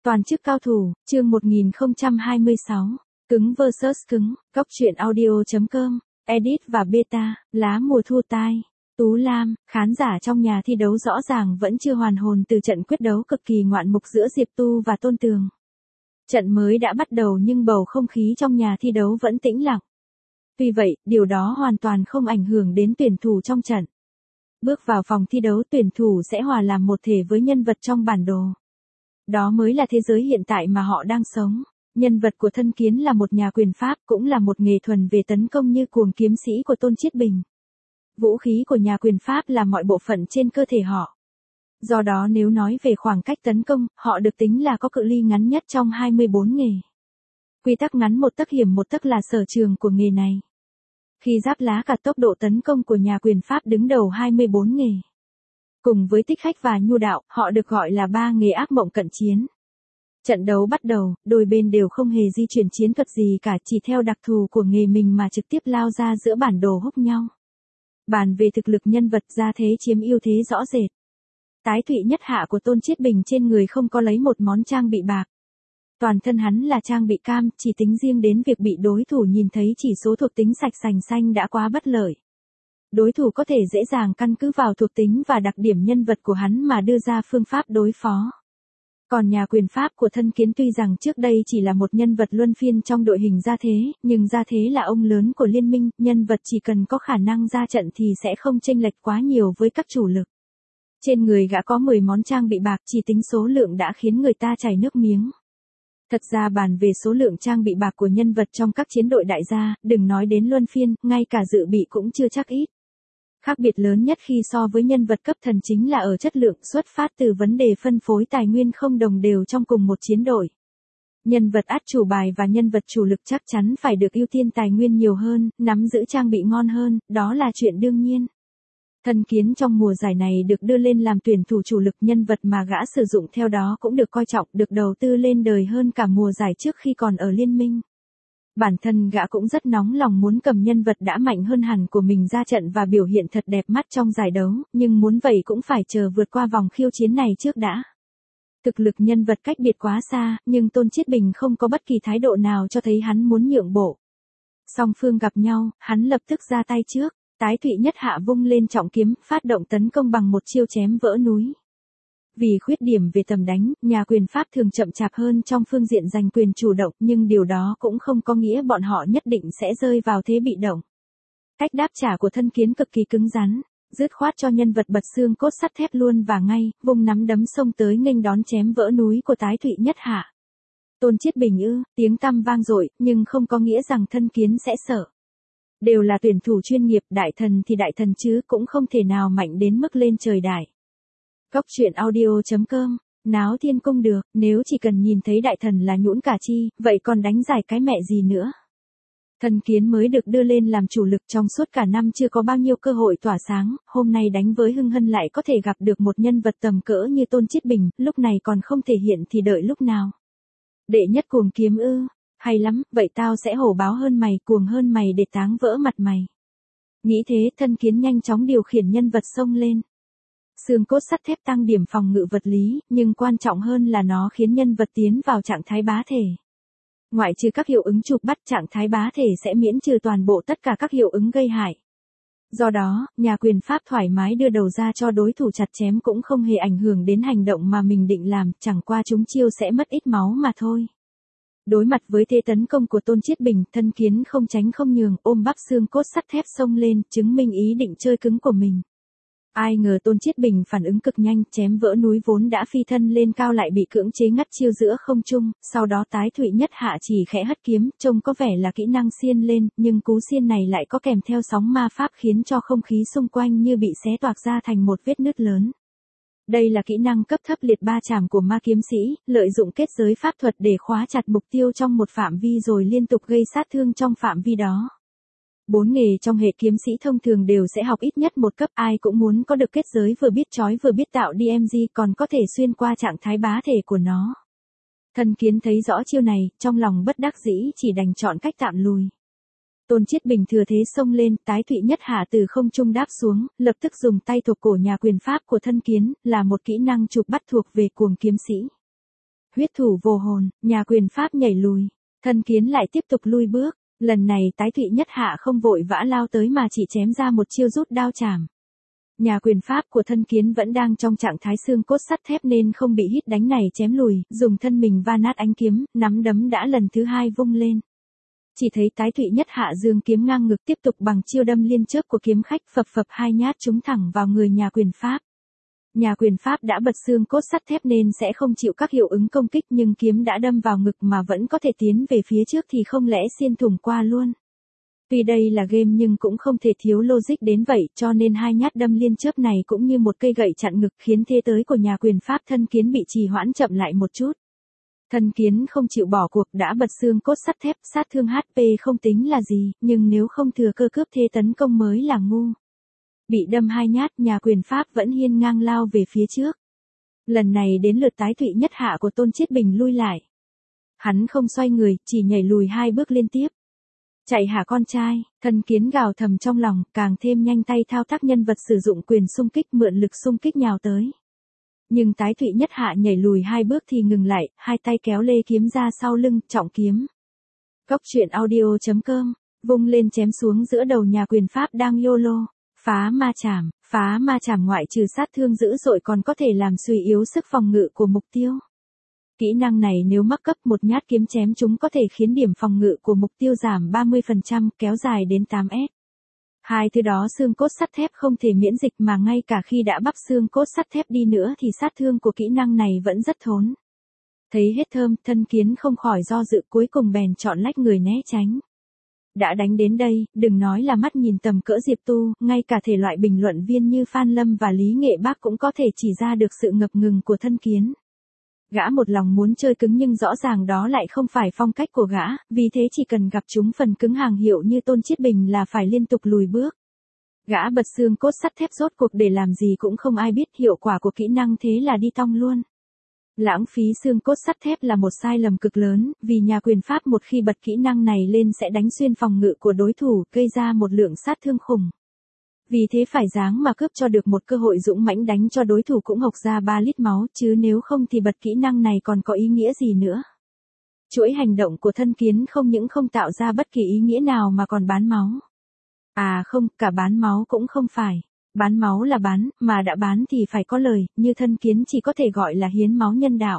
Toàn chức cao thủ, chương 1026. Cứng vs cứng, góc truyện audio.com, edit và beta, lá mùa thu tai. Tú Lam, khán giả trong nhà thi đấu rõ ràng vẫn chưa hoàn hồn từ trận quyết đấu cực kỳ ngoạn mục giữa Diệp Tu và Tôn Tường. Trận mới đã bắt đầu nhưng bầu không khí trong nhà thi đấu vẫn tĩnh lặng. Tuy vậy, điều đó hoàn toàn không ảnh hưởng đến tuyển thủ trong trận. Bước vào phòng thi đấu, tuyển thủ sẽ hòa làm một thể với nhân vật trong bản đồ. Đó mới là thế giới hiện tại mà họ đang sống. Nhân vật của Thân Kiến là một nhà quyền pháp, cũng là một nghề thuần về tấn công như cuồng kiếm sĩ của Tôn Chiết Bình. Vũ khí của nhà quyền pháp là mọi bộ phận trên cơ thể họ. Do đó nếu nói về khoảng cách tấn công, họ được tính là có cự ly ngắn nhất trong 24 nghề. Quy tắc ngắn một tấc hiểm một tấc là sở trường của nghề này. Khi giáp lá cả tốc độ tấn công của nhà quyền pháp đứng đầu 24 nghề. Cùng với tích khách và nhu đạo, họ được gọi là ba nghề ác mộng cận chiến. Trận đấu bắt đầu, đôi bên đều không hề di chuyển chiến thuật gì cả, chỉ theo đặc thù của nghề mình mà trực tiếp lao ra giữa bản đồ húc nhau. Bàn về thực lực nhân vật, ra thế chiếm ưu thế rõ rệt. Tái Thụy Nhất Hạ của Tôn Chiết Bình trên người không có lấy một món trang bị bạc. Toàn thân hắn là trang bị cam, chỉ tính riêng đến việc bị đối thủ nhìn thấy chỉ số thuộc tính sạch sành xanh đã quá bất lợi. Đối thủ có thể dễ dàng căn cứ vào thuộc tính và đặc điểm nhân vật của hắn mà đưa ra phương pháp đối phó. Còn nhà quyền pháp của Thân Kiến tuy rằng trước đây chỉ là một nhân vật luân phiên trong đội hình Gia Thế, nhưng Gia Thế là ông lớn của liên minh, nhân vật chỉ cần có khả năng ra trận thì sẽ không chênh lệch quá nhiều với các chủ lực. Trên người gã có 10 món trang bị bạc, chỉ tính số lượng đã khiến người ta chảy nước miếng. Thật ra bàn về số lượng trang bị bạc của nhân vật trong các chiến đội đại gia, đừng nói đến luân phiên, ngay cả dự bị cũng chưa chắc ít. Khác biệt lớn nhất khi so với nhân vật cấp thần chính là ở chất lượng, xuất phát từ vấn đề phân phối tài nguyên không đồng đều trong cùng một chiến đội. Nhân vật át chủ bài và nhân vật chủ lực chắc chắn phải được ưu tiên tài nguyên nhiều hơn, nắm giữ trang bị ngon hơn, đó là chuyện đương nhiên. Thân Kiến trong mùa giải này được đưa lên làm tuyển thủ chủ lực, nhân vật mà gã sử dụng theo đó cũng được coi trọng, được đầu tư lên đời hơn cả mùa giải trước khi còn ở liên minh. Bản thân gã cũng rất nóng lòng muốn cầm nhân vật đã mạnh hơn hẳn của mình ra trận và biểu hiện thật đẹp mắt trong giải đấu, nhưng muốn vậy cũng phải chờ vượt qua vòng khiêu chiến này trước đã. Thực lực nhân vật cách biệt quá xa, nhưng Tôn Chiết Bình không có bất kỳ thái độ nào cho thấy hắn muốn nhượng bộ. Song phương gặp nhau, hắn lập tức ra tay trước. Tái Thụy Nhất Hạ vung lên trọng kiếm, phát động tấn công bằng một chiêu chém vỡ núi. Vì khuyết điểm về tầm đánh, nhà quyền pháp thường chậm chạp hơn trong phương diện giành quyền chủ động, nhưng điều đó cũng không có nghĩa bọn họ nhất định sẽ rơi vào thế bị động. Cách đáp trả của Thân Kiến cực kỳ cứng rắn, dứt khoát cho nhân vật bật xương cốt sắt thép luôn và ngay, vung nắm đấm xông tới nghênh đón chém vỡ núi của Tái Thụy Nhất Hạ. Tôn Chiết Bình tiếng tăm vang dội, nhưng không có nghĩa rằng Thân Kiến sẽ sợ. Đều là tuyển thủ chuyên nghiệp, đại thần thì đại thần chứ cũng không thể nào mạnh đến mức lên trời đại. Góc truyện audio.com, náo thiên cung được, nếu chỉ cần nhìn thấy đại thần là nhũn cả chi, vậy còn đánh giải cái mẹ gì nữa. Thân Kiến mới được đưa lên làm chủ lực, trong suốt cả năm chưa có bao nhiêu cơ hội tỏa sáng, hôm nay đánh với Hưng Hân lại có thể gặp được một nhân vật tầm cỡ như Tôn Chiết Bình, lúc này còn không thể hiện thì đợi lúc nào. Đệ nhất cuồng kiếm hay lắm, vậy tao sẽ hổ báo hơn mày, cuồng hơn mày để táng vỡ mặt mày. Nghĩ thế, Thân Kiến nhanh chóng điều khiển nhân vật xông lên. Xương cốt sắt thép tăng điểm phòng ngự vật lý, nhưng quan trọng hơn là nó khiến nhân vật tiến vào trạng thái bá thể. Ngoại trừ các hiệu ứng chụp bắt, trạng thái bá thể sẽ miễn trừ toàn bộ tất cả các hiệu ứng gây hại. Do đó, nhà quyền pháp thoải mái đưa đầu ra cho đối thủ chặt chém cũng không hề ảnh hưởng đến hành động mà mình định làm, chẳng qua chúng chiêu sẽ mất ít máu mà thôi. Đối mặt với thế tấn công của Tôn Chiết Bình, Thân Kiến không tránh không nhường, ôm bắp xương cốt sắt thép xông lên, chứng minh ý định chơi cứng của mình. Ai ngờ Tôn Chiết Bình phản ứng cực nhanh, chém vỡ núi vốn đã phi thân lên cao lại bị cưỡng chế ngắt chiêu giữa không trung, sau đó Tái Thụy Nhất Hạ chỉ khẽ hất kiếm, trông có vẻ là kỹ năng xiên lên, nhưng cú xiên này lại có kèm theo sóng ma pháp khiến cho không khí xung quanh như bị xé toạc ra thành một vết nứt lớn. Đây là kỹ năng cấp thấp liệt ba chảm của ma kiếm sĩ, lợi dụng kết giới pháp thuật để khóa chặt mục tiêu trong một phạm vi rồi liên tục gây sát thương trong phạm vi đó. 4 nghề trong hệ kiếm sĩ thông thường đều sẽ học ít nhất một cấp, ai cũng muốn có được kết giới vừa biết chói vừa biết tạo DMG còn có thể xuyên qua trạng thái bá thể của nó. Thân Kiến thấy rõ chiêu này, trong lòng bất đắc dĩ chỉ đành chọn cách tạm lùi. Tôn Chiết Bình thừa thế xông lên, Tái Thụy Nhất Hạ từ không trung đáp xuống, lập tức dùng tay thuộc cổ nhà quyền pháp của Thân Kiến, là một kỹ năng chụp bắt thuộc về cuồng kiếm sĩ. Huyết thủ vô hồn, nhà quyền pháp nhảy lùi. Thân kiến lại tiếp tục lui bước. Lần này tái thụy nhất hạ không vội vã lao tới mà chỉ chém ra một chiêu rút đao chảm. Nhà quyền pháp của thân kiến vẫn đang trong trạng thái xương cốt sắt thép nên không bị hít đánh này chém lùi, dùng thân mình va nát ánh kiếm, nắm đấm đã lần thứ hai vung lên. Chỉ thấy tái thụy nhất hạ dương kiếm ngang ngực tiếp tục bằng chiêu đâm liên chớp của kiếm khách phập phập hai nhát trúng thẳng vào người nhà quyền pháp. Nhà quyền pháp đã bật xương cốt sắt thép nên sẽ không chịu các hiệu ứng công kích nhưng kiếm đã đâm vào ngực mà vẫn có thể tiến về phía trước thì không lẽ xuyên thủng qua luôn. Tuy đây là game nhưng cũng không thể thiếu logic đến vậy cho nên hai nhát đâm liên chớp này cũng như một cây gậy chặn ngực khiến thế tới của nhà quyền pháp thân kiến bị trì hoãn chậm lại một chút. Thân kiến không chịu bỏ cuộc đã bật xương cốt sắt thép sát thương HP không tính là gì nhưng nếu không thừa cơ cướp thế tấn công mới là ngu. Bị đâm hai nhát nhà quyền pháp vẫn hiên ngang lao về phía trước. Lần này đến lượt tái thụy nhất hạ của Tôn Chiết Bình lui lại. Hắn không xoay người, chỉ nhảy lùi hai bước liên tiếp. Chạy hả con trai, thân kiến gào thầm trong lòng, càng thêm nhanh tay thao tác nhân vật sử dụng quyền xung kích mượn lực xung kích nhào tới. Nhưng tái thụy nhất hạ nhảy lùi hai bước thì ngừng lại, hai tay kéo lê kiếm ra sau lưng, trọng kiếm. Góc truyện audio.com, vung lên chém xuống giữa đầu nhà quyền pháp đang YOLO. Phá ma chảm ngoại trừ sát thương dữ dội còn có thể làm suy yếu sức phòng ngự của mục tiêu. Kỹ năng này nếu mắc cấp một nhát kiếm chém chúng có thể khiến điểm phòng ngự của mục tiêu giảm 30%, kéo dài đến 8S. Hai thứ đó xương cốt sắt thép không thể miễn dịch mà ngay cả khi đã bắp xương cốt sắt thép đi nữa thì sát thương của kỹ năng này vẫn rất thốn. Thấy hết thơm, thân kiến không khỏi do dự cuối cùng bèn chọn lách người né tránh. Đã đánh đến đây, đừng nói là mắt nhìn tầm cỡ Diệp Tu, ngay cả thể loại bình luận viên như Phan Lâm và Lý Nghệ Bác cũng có thể chỉ ra được sự ngập ngừng của thân kiến. Gã một lòng muốn chơi cứng nhưng rõ ràng đó lại không phải phong cách của gã, vì thế chỉ cần gặp chúng phần cứng hàng hiệu như Tôn Chiết Bình là phải liên tục lùi bước. Gã bật xương cốt sắt thép rốt cuộc để làm gì cũng không ai biết hiệu quả của kỹ năng thế là đi tong luôn. Lãng phí xương cốt sắt thép là một sai lầm cực lớn, vì nhà quyền pháp một khi bật kỹ năng này lên sẽ đánh xuyên phòng ngự của đối thủ, gây ra một lượng sát thương khủng. Vì thế phải ráng mà cướp cho được một cơ hội dũng mãnh đánh cho đối thủ cũng hộc ra 3 lít máu, chứ nếu không thì bật kỹ năng này còn có ý nghĩa gì nữa. Chuỗi hành động của thân kiến không những không tạo ra bất kỳ ý nghĩa nào mà còn bán máu. À không, cả bán máu cũng không phải. Bán máu là bán, mà đã bán thì phải có lời, như thân kiến chỉ có thể gọi là hiến máu nhân đạo.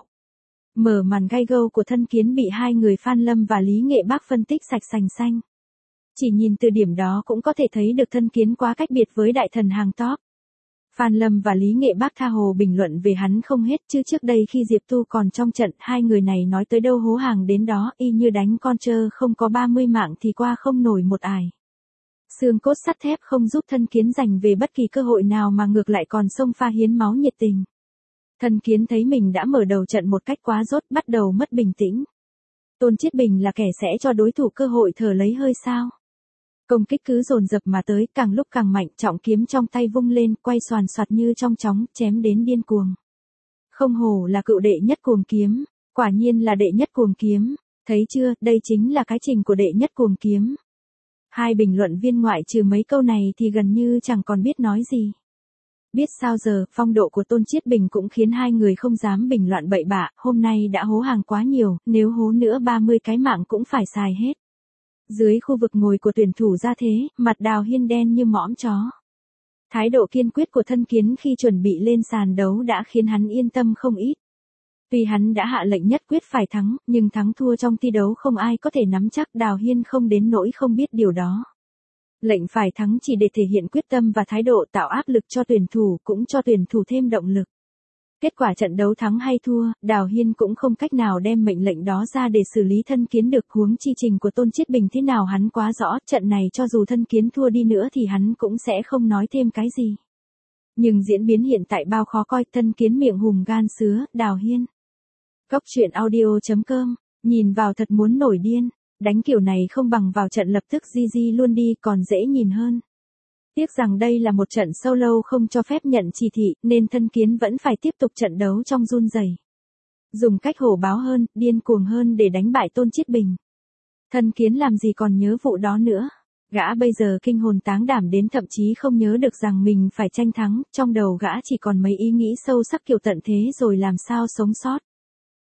Mở màn gai gâu của thân kiến bị hai người Phan Lâm và Lý Nghệ Bác phân tích sạch sành xanh. Chỉ nhìn từ điểm đó cũng có thể thấy được thân kiến quá cách biệt với đại thần hàng top. Phan Lâm và Lý Nghệ Bác tha hồ bình luận về hắn không hết chứ trước đây khi Diệp Tu còn trong trận hai người này nói tới đâu hố hàng đến đó y như đánh con trơ không có 30 mạng thì qua không nổi một ải. Xương cốt sắt thép không giúp thân kiến giành về bất kỳ cơ hội nào mà ngược lại còn xông pha hiến máu nhiệt tình. Thân kiến thấy mình đã mở đầu trận một cách quá dốt bắt đầu mất bình tĩnh. Tôn Chiết Bình là kẻ sẽ cho đối thủ cơ hội thở lấy hơi sao. Công kích cứ dồn dập mà tới càng lúc càng mạnh trọng kiếm trong tay vung lên quay xoàn xoạt như trong chóng chém đến điên cuồng. Không hổ là cựu đệ nhất cuồng kiếm, quả nhiên là đệ nhất cuồng kiếm, thấy chưa đây chính là cái trình của đệ nhất cuồng kiếm. Hai bình luận viên ngoại trừ mấy câu này thì gần như chẳng còn biết nói gì. Biết sao giờ, phong độ của Tôn Chiết Bình cũng khiến hai người không dám bình luận bậy bạ, hôm nay đã hố hàng quá nhiều, nếu hố nữa 30 cái mạng cũng phải xài hết. Dưới khu vực ngồi của tuyển thủ ra thế, mặt Đào Hiên đen như mõm chó. Thái độ kiên quyết của thân kiến khi chuẩn bị lên sàn đấu đã khiến hắn yên tâm không ít. Tuy hắn đã hạ lệnh nhất quyết phải thắng, nhưng thắng thua trong thi đấu không ai có thể nắm chắc Đào Hiên không đến nỗi không biết điều đó. Lệnh phải thắng chỉ để thể hiện quyết tâm và thái độ tạo áp lực cho tuyển thủ cũng cho tuyển thủ thêm động lực. Kết quả trận đấu thắng hay thua, Đào Hiên cũng không cách nào đem mệnh lệnh đó ra để xử lý thân kiến được huống chi trình của Tôn Chiết Bình thế nào hắn quá rõ, trận này cho dù thân kiến thua đi nữa thì hắn cũng sẽ không nói thêm cái gì. Nhưng diễn biến hiện tại bao khó coi, thân kiến miệng hùm gan sứa, Đào Hiên. Góc truyện audio.com, nhìn vào thật muốn nổi điên, đánh kiểu này không bằng vào trận lập tức GG luôn đi còn dễ nhìn hơn. Tiếc rằng đây là một trận solo không cho phép nhận chỉ thị, nên thân kiến vẫn phải tiếp tục trận đấu trong run rẩy. Dùng cách hổ báo hơn, điên cuồng hơn để đánh bại Tôn Chiết Bình. Thân kiến làm gì còn nhớ vụ đó nữa. Gã bây giờ kinh hồn táng đảm đến thậm chí không nhớ được rằng mình phải tranh thắng, trong đầu gã chỉ còn mấy ý nghĩ sâu sắc kiểu tận thế rồi làm sao sống sót.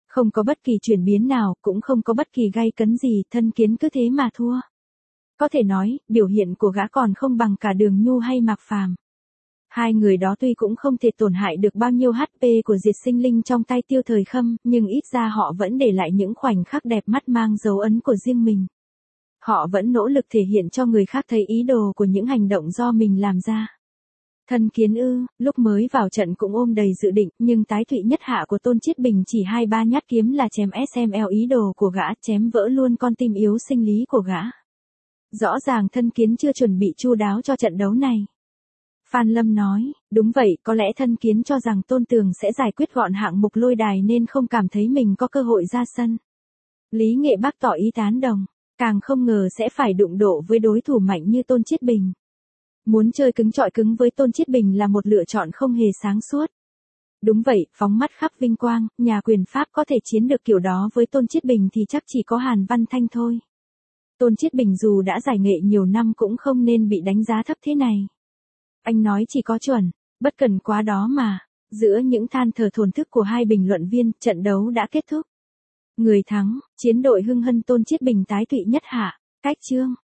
Không có bất kỳ chuyển biến nào, cũng không có bất kỳ gay cấn gì, Thân Kiến cứ thế mà thua. Có thể nói, biểu hiện của gã còn không bằng cả Đường Nhu hay Mạc Phàm. Hai người đó tuy cũng không thể tổn hại được bao nhiêu HP của Diệt Sinh Linh trong tay Tiêu Thời Khâm, nhưng ít ra họ vẫn để lại những khoảnh khắc đẹp mắt mang dấu ấn của riêng mình. Họ vẫn nỗ lực thể hiện cho người khác thấy ý đồ của những hành động do mình làm ra. Thân Kiến lúc mới vào trận cũng ôm đầy dự định, nhưng tái thụy nhất hạ của Tôn Chiết Bình chỉ 2-3 nhát kiếm là chém SML ý đồ của gã, chém vỡ luôn con tim yếu sinh lý của gã. Rõ ràng Thân Kiến chưa chuẩn bị chu đáo cho trận đấu này. Phan Lâm nói, đúng vậy, có lẽ Thân Kiến cho rằng Tôn Tường sẽ giải quyết gọn hạng mục lôi đài nên không cảm thấy mình có cơ hội ra sân. Lý Nghệ Bác tỏ ý tán đồng, càng không ngờ sẽ phải đụng độ với đối thủ mạnh như Tôn Chiết Bình. Muốn chơi cứng chọi cứng với Tôn Chiết Bình là một lựa chọn không hề sáng suốt. Đúng vậy, phóng mắt khắp vinh quang, nhà quyền Pháp có thể chiến được kiểu đó với Tôn Chiết Bình thì chắc chỉ có Hàn Văn Thanh thôi. Tôn Chiết Bình dù đã giải nghệ nhiều năm cũng không nên bị đánh giá thấp thế này. Anh nói chỉ có chuẩn, bất cần quá đó mà. Giữa những than thở thổn thức của hai bình luận viên, trận đấu đã kết thúc. Người thắng, chiến đội Hưng Hân Tôn Chiết Bình tái thụy nhất hạ. Cách chương